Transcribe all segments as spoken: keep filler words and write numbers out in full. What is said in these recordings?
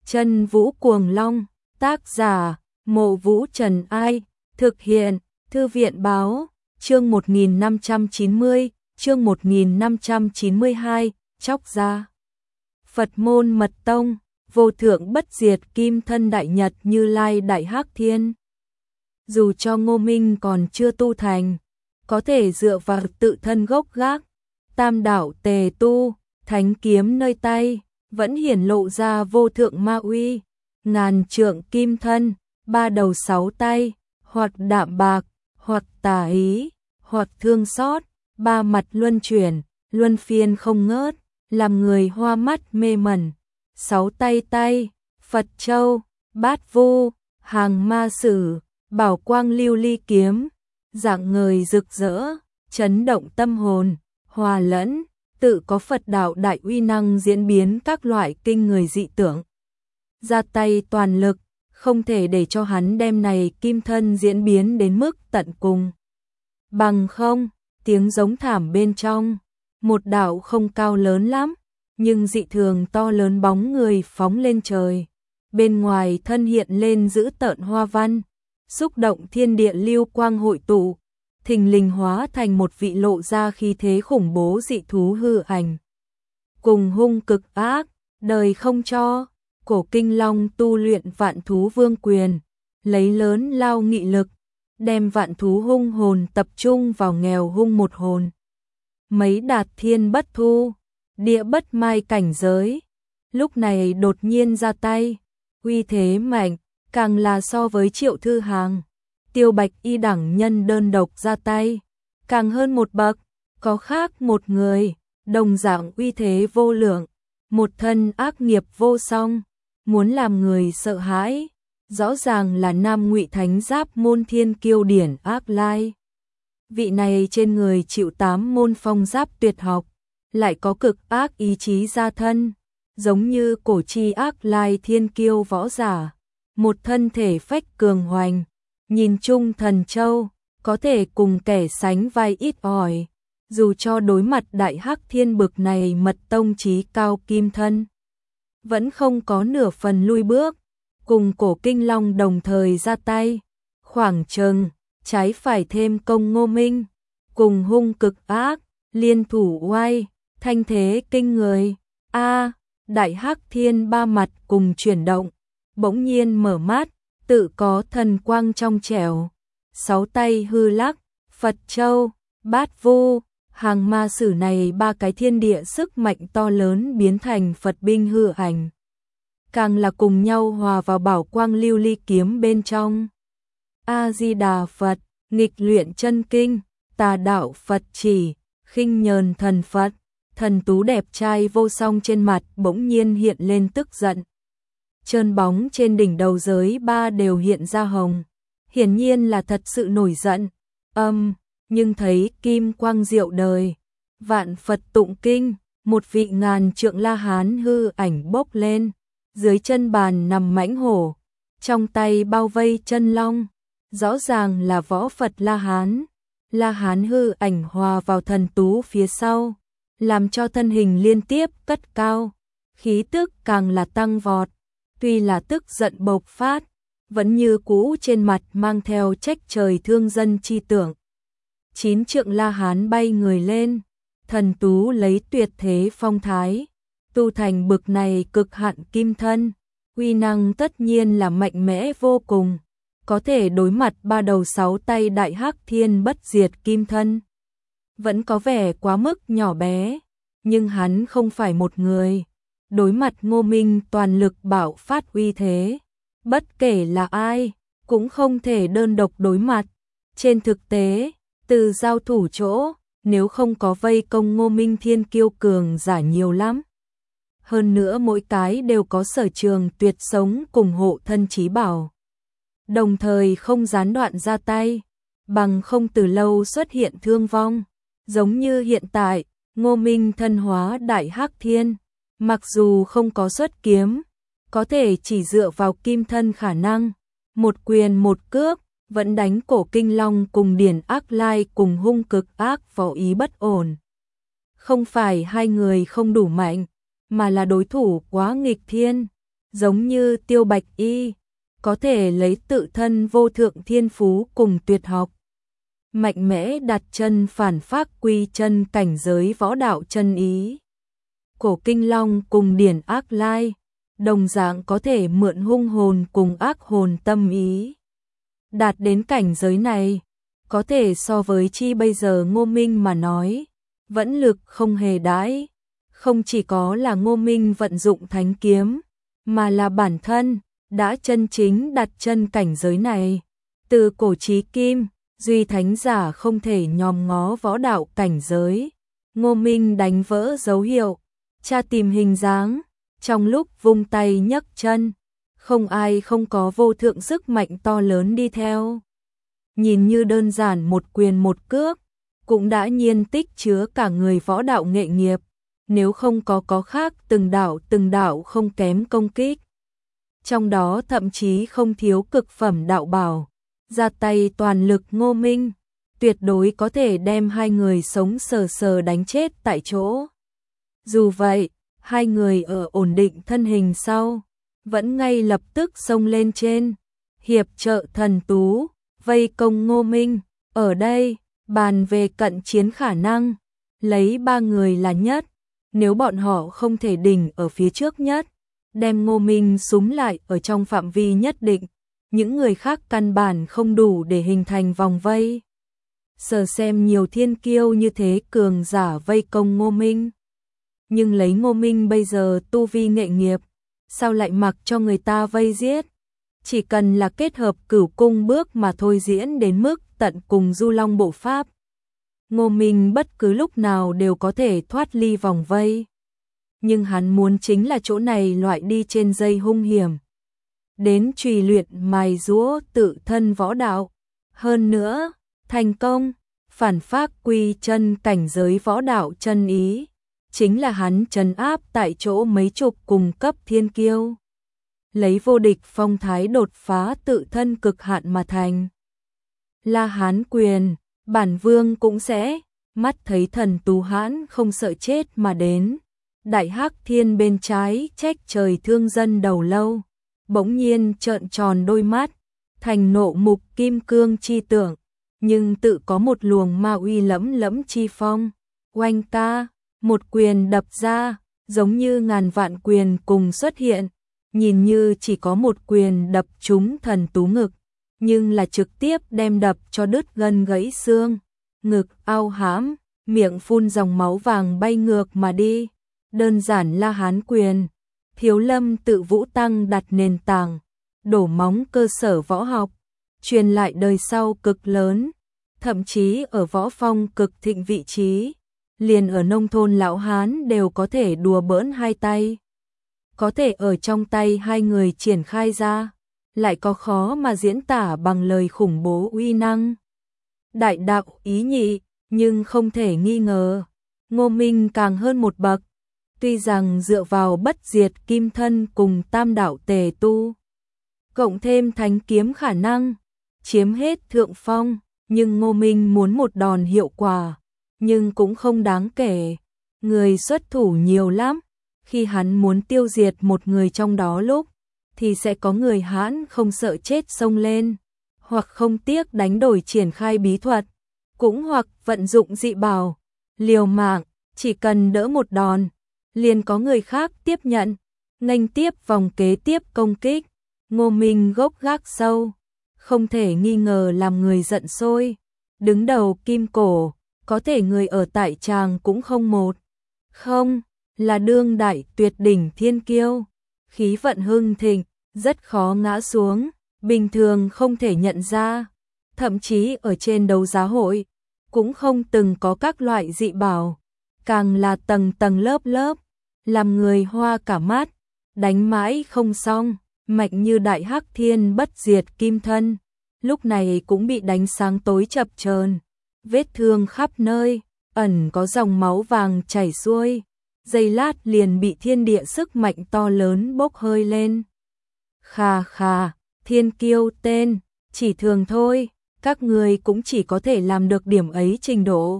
Chân Vũ Cuồng Long, tác giả, Mộ Vũ Trần Ai, thực hiện, Thư viện Báo, chương một nghìn năm trăm chín mươi, chương một nghìn năm trăm chín mươi hai, chóc ra. Phật môn mật tông, vô thượng bất diệt kim thân đại nhật Như Lai đại hắc thiên. Dù cho Ngô Minh còn chưa tu thành, có thể dựa vào tự thân gốc gác, tam đạo tề tu, thánh kiếm nơi tay, vẫn hiển lộ ra vô thượng ma uy, ngàn trượng kim thân, ba đầu sáu tay, hoặc đạm bạc, hoặc tà ý, hoặc thương xót, ba mặt luân chuyển, luân phiên không ngớt, làm người hoa mắt mê mẩn. Sáu tay tay, Phật châu, bát vu, hàng ma sử, bảo quang lưu ly kiếm, dạng người rực rỡ, chấn động tâm hồn, hòa lẫn, tự có Phật đạo đại uy năng diễn biến các loại kinh người dị tưởng. Ra tay toàn lực, không thể để cho hắn đem này kim thân diễn biến đến mức tận cùng. Bằng không, tiếng giống thảm bên trong, một đạo không cao lớn lắm, nhưng dị thường to lớn bóng người phóng lên trời. Bên ngoài thân hiện lên dữ tợn hoa văn, xúc động thiên địa lưu quang hội tụ, thình lình hóa thành một vị lộ ra khí thế khủng bố dị thú hư ảnh. Cùng hung cực ác, đời không cho, Cổ Kinh Long tu luyện vạn thú vương quyền, lấy lớn lao nghị lực, đem vạn thú hung hồn tập trung vào nghèo hung một hồn. Mấy đạt thiên bất thu, địa bất mai cảnh giới, lúc này đột nhiên ra tay, uy thế mạnh, càng là so với Triệu Thư Hàng, Tiêu Bạch y đẳng nhân đơn độc ra tay, càng hơn một bậc, có khác một người, đồng dạng uy thế vô lượng, một thân ác nghiệp vô song, muốn làm người sợ hãi, rõ ràng là Nam Ngụy Thánh Giáp môn thiên kiêu điển Ác Lai. Vị này trên người chịu tám môn phong giáp tuyệt học, lại có cực ác ý chí gia thân, giống như cổ chi Ác Lai thiên kiêu võ giả, một thân thể phách cường hoành, nhìn chung thần châu, có thể cùng kẻ sánh vai ít ỏi, dù cho đối mặt đại hắc thiên bực này mật tông chí cao kim thân, vẫn không có nửa phần lui bước, cùng Cổ Kinh Long đồng thời ra tay, khoảng chừng, trái phải thêm công Ngô Minh, cùng hung cực ác, liên thủ oai, thanh thế kinh người, a đại hắc thiên ba mặt cùng chuyển động, bỗng nhiên mở mắt, tự có thần quang trong trẻo, sáu tay hư lắc, Phật châu, bát vu, hàng ma sử này ba cái thiên địa sức mạnh to lớn biến thành Phật binh hư ảnh, càng là cùng nhau hòa vào bảo quang lưu ly kiếm bên trong. A Di Đà Phật, nghịch luyện chân kinh, tà đạo Phật chỉ, khinh nhờn thần Phật, thần tú đẹp trai vô song trên mặt bỗng nhiên hiện lên tức giận. Trơn bóng trên đỉnh đầu giới ba đều hiện ra hồng, hiển nhiên là thật sự nổi giận. Âm, nhưng thấy kim quang diệu đời, vạn Phật tụng kinh, một vị ngàn trượng La Hán hư ảnh bốc lên, dưới chân bàn nằm mãnh hổ, trong tay bao vây chân long, rõ ràng là võ Phật La Hán. La Hán hư ảnh hòa vào thần tú phía sau, làm cho thân hình liên tiếp cất cao, khí tức càng là tăng vọt, tuy là tức giận bộc phát, vẫn như cũ trên mặt mang theo trách trời thương dân chi tưởng. Chín trượng La Hán bay người lên, thần tú lấy tuyệt thế phong thái, tu thành bực này cực hạn kim thân, uy năng tất nhiên là mạnh mẽ vô cùng, có thể đối mặt ba đầu sáu tay đại hắc thiên bất diệt kim thân. Vẫn có vẻ quá mức nhỏ bé, nhưng hắn không phải một người, đối mặt Ngô Minh toàn lực bạo phát uy thế, bất kể là ai, cũng không thể đơn độc đối mặt. Trên thực tế, từ giao thủ chỗ, nếu không có vây công Ngô Minh thiên kiêu cường giả nhiều lắm. Hơn nữa mỗi cái đều có sở trường tuyệt sống cùng hộ thân chí bảo, đồng thời không gián đoạn ra tay, bằng không từ lâu xuất hiện thương vong. Giống như hiện tại, Ngô Minh thân hóa đại hắc thiên, mặc dù không có xuất kiếm, có thể chỉ dựa vào kim thân khả năng, một quyền một cước, vẫn đánh Cổ Kinh Long cùng điển Ác Lai cùng hung cực ác võ ý bất ổn. Không phải hai người không đủ mạnh, mà là đối thủ quá nghịch thiên. giống như Tiêu Bạch Y, có thể lấy tự thân vô thượng thiên phú cùng tuyệt học, mạnh mẽ đặt chân phản phác quy chân cảnh giới võ đạo chân ý. Cổ Kinh Long cùng Điển Ác Lai, đồng dạng có thể mượn hung hồn cùng ác hồn tâm ý. Đạt đến cảnh giới này, có thể so với chi bây giờ Ngô Minh mà nói, vẫn lực không hề đãi. Không chỉ có là Ngô Minh vận dụng thánh kiếm, mà là bản thân đã chân chính đặt chân cảnh giới này. Từ cổ chí kim, duy thánh giả không thể nhòm ngó võ đạo cảnh giới. Ngô Minh đánh vỡ dấu hiệu, tra tìm hình dáng, trong lúc vung tay nhấc chân, không ai không có vô thượng sức mạnh to lớn đi theo. Nhìn như đơn giản một quyền một cước, cũng đã nhiên tích chứa cả người võ đạo nghệ nghiệp, nếu không có có khác từng đạo từng đạo không kém công kích. Trong đó thậm chí không thiếu cực phẩm đạo bảo, ra tay toàn lực Ngô Minh, tuyệt đối có thể đem hai người sống sờ sờ đánh chết tại chỗ. Dù vậy, hai người ở ổn định thân hình sau, vẫn ngay lập tức xông lên trên, hiệp trợ thần tú, vây công Ngô Minh. Ở đây, bàn về cận chiến khả năng, lấy ba người là nhất, nếu bọn họ không thể đỉnh ở phía trước nhất, đem Ngô Minh súm lại ở trong phạm vi nhất định, những người khác căn bản không đủ để hình thành vòng vây. Sở xem nhiều thiên kiêu như thế cường giả vây công Ngô Minh. Nhưng lấy Ngô Minh bây giờ tu vi nghệ nghiệp, sao lại mặc cho người ta vây giết? Chỉ cần là kết hợp cửu cung bước mà thôi diễn đến mức tận cùng du long bộ pháp. Ngô Minh bất cứ lúc nào đều có thể thoát ly vòng vây. Nhưng hắn muốn chính là chỗ này loại đi trên dây hung hiểm. Đến trùy luyện mài giũa tự thân võ đạo. Hơn nữa, thành công, phản phác quy chân cảnh giới võ đạo chân ý. Chính là hắn trấn áp tại chỗ mấy chục cùng cấp thiên kiêu. Lấy vô địch phong thái đột phá tự thân cực hạn mà thành. La Hán quyền, bản vương cũng sẽ, mắt thấy thần tú hãn không sợ chết mà đến. Đại Hắc Thiên bên trái trách trời thương dân đầu lâu, bỗng nhiên trợn tròn đôi mắt, thành nộ mục kim cương chi tưởng, nhưng tự có một luồng ma uy lẫm lẫm chi phong. Oanh ca, một quyền đập ra, giống như ngàn vạn quyền cùng xuất hiện, nhìn như chỉ có một quyền đập trúng thần tú ngực, nhưng là trực tiếp đem đập cho đứt gân gãy xương, ngực ao hãm, miệng phun dòng máu vàng bay ngược mà đi. Đơn giản La Hán quyền, Thiếu Lâm Tự Vũ Tăng đặt nền tảng, đổ móng cơ sở võ học, truyền lại đời sau cực lớn, thậm chí ở võ phong cực thịnh vị trí, liền ở nông thôn lão Hán đều có thể đùa bỡn hai tay. Có thể ở trong tay hai người triển khai ra, lại có khó mà diễn tả bằng lời khủng bố uy năng. Đại đạo ý nhị, nhưng không thể nghi ngờ, Ngô Minh càng hơn một bậc. Tuy rằng dựa vào bất diệt kim thân cùng tam đạo tề tu, cộng thêm thánh kiếm khả năng, chiếm hết thượng phong, nhưng Ngô Minh muốn một đòn hiệu quả, nhưng cũng không đáng kể. Người xuất thủ nhiều lắm, khi hắn muốn tiêu diệt một người trong đó lúc, thì sẽ có người hãn không sợ chết xông lên, hoặc không tiếc đánh đổi triển khai bí thuật, cũng hoặc vận dụng dị bảo, liều mạng, chỉ cần đỡ một đòn, liền có người khác tiếp nhận, nghênh tiếp vòng kế tiếp công kích. Ngô Minh gốc gác sâu, không thể nghi ngờ làm người giận sôi. Đứng đầu kim cổ, có thể người ở tại tràng cũng không một, không, là đương đại tuyệt đỉnh thiên kiêu, khí vận hưng thịnh, rất khó ngã xuống, bình thường không thể nhận ra, thậm chí ở trên đấu giá hội, cũng không từng có các loại dị bảo, càng là tầng tầng lớp lớp, làm người hoa cả mắt, đánh mãi không xong, mạnh như Đại Hắc Thiên bất diệt kim thân, lúc này cũng bị đánh sáng tối chập chờn, vết thương khắp nơi, ẩn có dòng máu vàng chảy xuôi, giây lát liền bị thiên địa sức mạnh to lớn bốc hơi lên. Khà khà, thiên kiêu tên, chỉ thường thôi, các người cũng chỉ có thể làm được điểm ấy trình độ.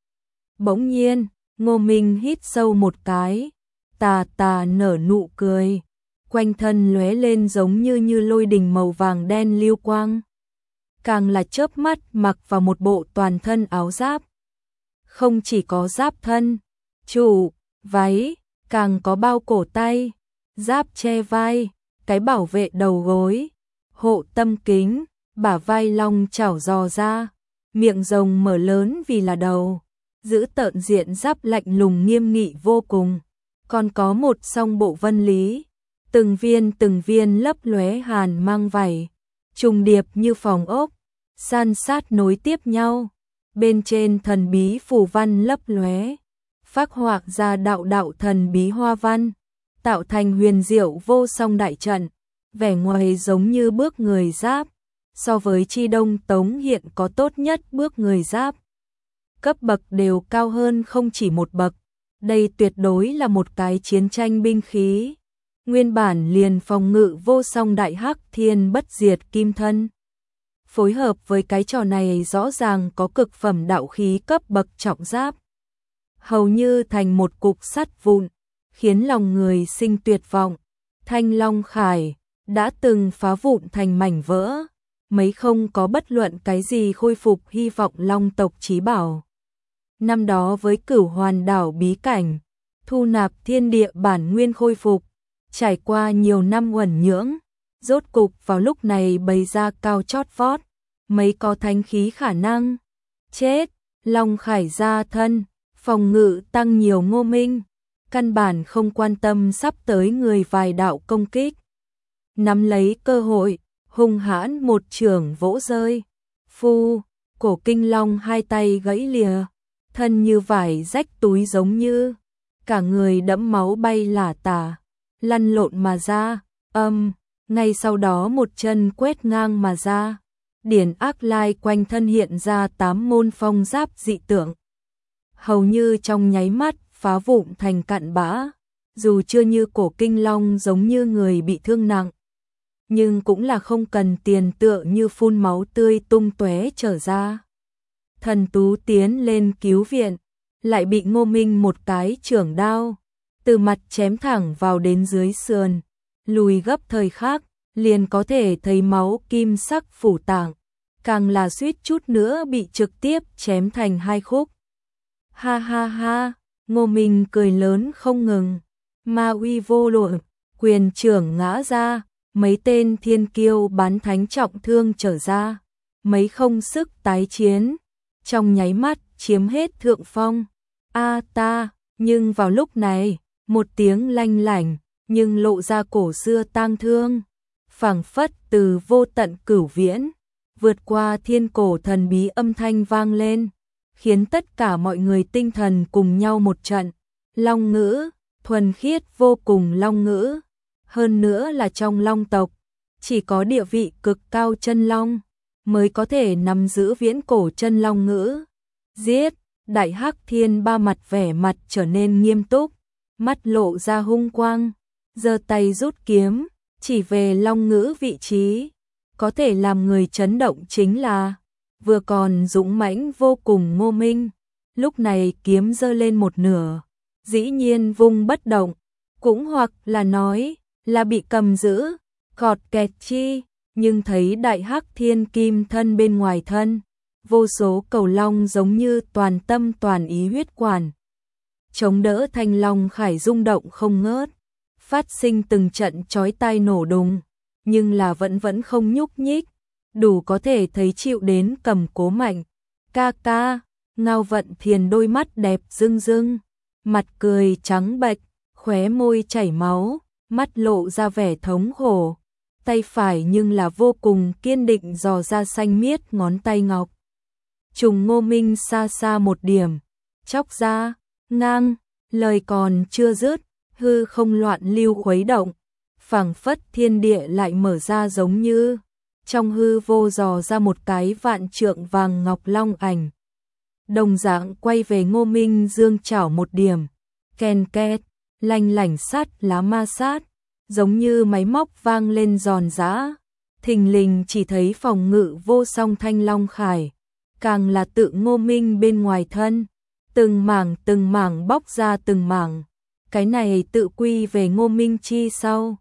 Bỗng nhiên, Ngô Minh hít sâu một cái, tà tà nở nụ cười, quanh thân lóe lên giống như như lôi đình màu vàng đen lưu quang. Càng là chớp mắt mặc vào một bộ toàn thân áo giáp. Không chỉ có giáp thân, trụ, váy, càng có bao cổ tay, giáp che vai, cái bảo vệ đầu gối, hộ tâm kính, bả vai long chảo dò ra, miệng rồng mở lớn vì là đầu, giữ tợn diện giáp lạnh lùng nghiêm nghị vô cùng. Còn có một song bộ vân lý, từng viên từng viên lấp lóe hàn mang vảy, trùng điệp như phòng ốc, san sát nối tiếp nhau. Bên trên thần bí phù văn lấp lóe, phác họa ra đạo đạo thần bí hoa văn, tạo thành huyền diệu vô song đại trận, vẻ ngoài giống như bước người giáp, so với Chi Đông Tống hiện có tốt nhất bước người giáp. Cấp bậc đều cao hơn không chỉ một bậc, đây tuyệt đối là một cái chiến tranh binh khí. Nguyên bản liền phòng ngự vô song đại hắc thiên bất diệt kim thân. Phối hợp với cái trò này rõ ràng có cực phẩm đạo khí cấp bậc trọng giáp. Hầu như thành một cục sắt vụn, khiến lòng người sinh tuyệt vọng. Thanh Long Khải đã từng phá vụn thành mảnh vỡ, mấy không có bất luận cái gì khôi phục hy vọng long tộc chí bảo. Năm đó với Cửu Hoàn đảo bí cảnh, thu nạp thiên địa bản nguyên khôi phục, trải qua nhiều năm uẩn nhưỡng, rốt cục vào lúc này bày ra cao chót vót, mấy có thánh khí khả năng. Chết, Long Khải ra thân, phòng ngự tăng nhiều Ngô Minh, căn bản không quan tâm sắp tới người vài đạo công kích. Nắm lấy cơ hội, hung hãn một chưởng vỗ rơi. Phu, cổ kinh long hai tay gãy lìa, thân như vải rách túi giống như, cả người đẫm máu bay lả tả, lăn lộn mà ra, âm, ngay sau đó một chân quét ngang mà ra. Điển ác lai quanh thân hiện ra tám môn phong giáp dị tượng. Hầu như trong nháy mắt phá vụn thành cặn bã, dù chưa như cổ kinh long giống như người bị thương nặng, nhưng cũng là không cần tiền tựa như phun máu tươi tung tóe trở ra. Thần Tú tiến lên cứu viện, lại bị Ngô Minh một cái chưởng đao, từ mặt chém thẳng vào đến dưới sườn, lùi gấp thời khắc, liền có thể thấy máu kim sắc phủ tảng, càng là suýt chút nữa bị trực tiếp chém thành hai khúc. Ha ha ha, Ngô Minh cười lớn không ngừng, ma uy vô lượng, quyền trưởng ngã ra, mấy tên thiên kiêu bán thánh trọng thương trở ra, mấy không sức tái chiến, trong nháy mắt chiếm hết thượng phong. A ta, nhưng vào lúc này, một tiếng lanh lảnh, nhưng lộ ra cổ xưa tang thương, phảng phất từ vô tận cửu viễn, vượt qua thiên cổ thần bí âm thanh vang lên, khiến tất cả mọi người tinh thần cùng nhau một trận. Long ngữ, thuần khiết vô cùng long ngữ, hơn nữa là trong long tộc, chỉ có địa vị cực cao chân long mới có thể nắm giữ viễn cổ chân long ngữ. Giết, đại hắc thiên ba mặt vẻ mặt trở nên nghiêm túc, mắt lộ ra hung quang, giơ tay rút kiếm, chỉ về long ngữ vị trí. Có thể làm người chấn động chính là vừa còn dũng mãnh vô cùng Ngô Minh, lúc này kiếm giơ lên một nửa, dĩ nhiên vung bất động, cũng hoặc là nói là bị cầm giữ, gọt kẹt chi, nhưng thấy đại hắc thiên kim thân bên ngoài thân, vô số cầu long giống như toàn tâm toàn ý huyết quản, chống đỡ Thanh Long Khải rung động không ngớt, phát sinh từng trận chói tai nổ đùng, nhưng là vẫn vẫn không nhúc nhích, đủ có thể thấy chịu đến cầm cố mạnh. Ca ca, Ngao Vận Thiền đôi mắt đẹp rưng rưng, mặt cười trắng bệch, khóe môi chảy máu, mắt lộ ra vẻ thống khổ, tay phải nhưng là vô cùng kiên định dò ra xanh miết ngón tay ngọc. Trùng Ngô Minh xa xa một điểm, chóc ra, ngang, lời còn chưa dứt, hư không loạn lưu khuấy động, phảng phất thiên địa lại mở ra giống như, trong hư vô dò ra một cái vạn trượng vàng ngọc long ảnh. Đồng dạng quay về Ngô Minh dương chảo một điểm, ken két, lanh lảnh sắt lá ma sát, giống như máy móc vang lên giòn giã, thình lình chỉ thấy phòng ngự vô song Thanh Long Khải, càng là tự Ngô Minh bên ngoài thân, từng mảng từng mảng bóc ra từng mảng, cái này tự quy về Ngô Minh chi sau,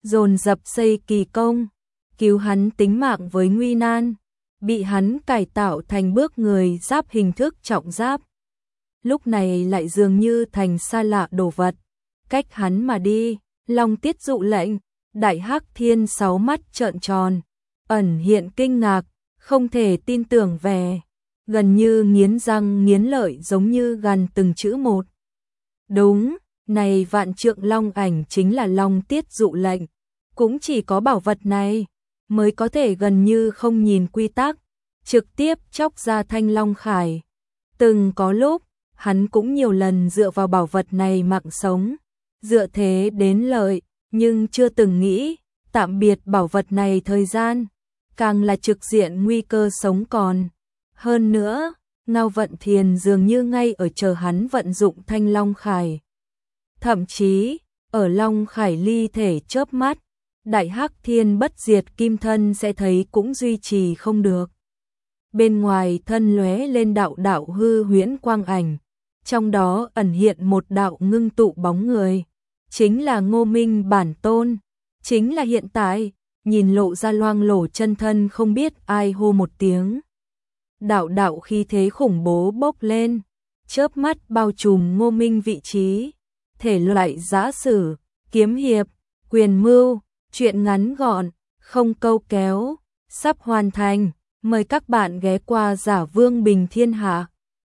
dồn dập xây kỳ công, cứu hắn tính mạng với nguy nan, bị hắn cải tạo thành bước người giáp hình thức trọng giáp. Lúc này lại dường như thành xa lạ đồ vật, cách hắn mà đi. Long Tiết dụ lệnh, Đại Hắc Thiên sáu mắt trợn tròn, ẩn hiện kinh ngạc, không thể tin tưởng về, gần như nghiến răng nghiến lợi giống như gần từng chữ một. Đúng, này vạn trượng long ảnh chính là Long Tiết dụ lệnh, cũng chỉ có bảo vật này mới có thể gần như không nhìn quy tắc, trực tiếp chóc ra thanh long khải. Từng có lúc, hắn cũng nhiều lần dựa vào bảo vật này mạng sống, dựa thế đến lợi, nhưng chưa từng nghĩ, tạm biệt bảo vật này thời gian, càng là trực diện nguy cơ sống còn. Hơn nữa, Ngao Vận Thiền dường như ngay ở chờ hắn vận dụng thanh long khải. Thậm chí, ở long khải ly thể chớp mắt, Đại Hắc Thiên bất diệt kim thân sẽ thấy cũng duy trì không được. Bên ngoài thân lóe lên đạo đạo hư huyễn quang ảnh, trong đó ẩn hiện một đạo ngưng tụ bóng người, chính là Ngô Minh bản tôn, chính là hiện tại, nhìn lộ ra loang lổ chân thân không biết ai hô một tiếng. Đạo đạo khí thế khủng bố bốc lên, chớp mắt bao trùm Ngô Minh vị trí, thể loại giã sử, kiếm hiệp, quyền mưu, truyện ngắn gọn, không câu kéo, sắp hoàn thành, mời các bạn ghé qua Giả Vương Bình Thiên Hạ.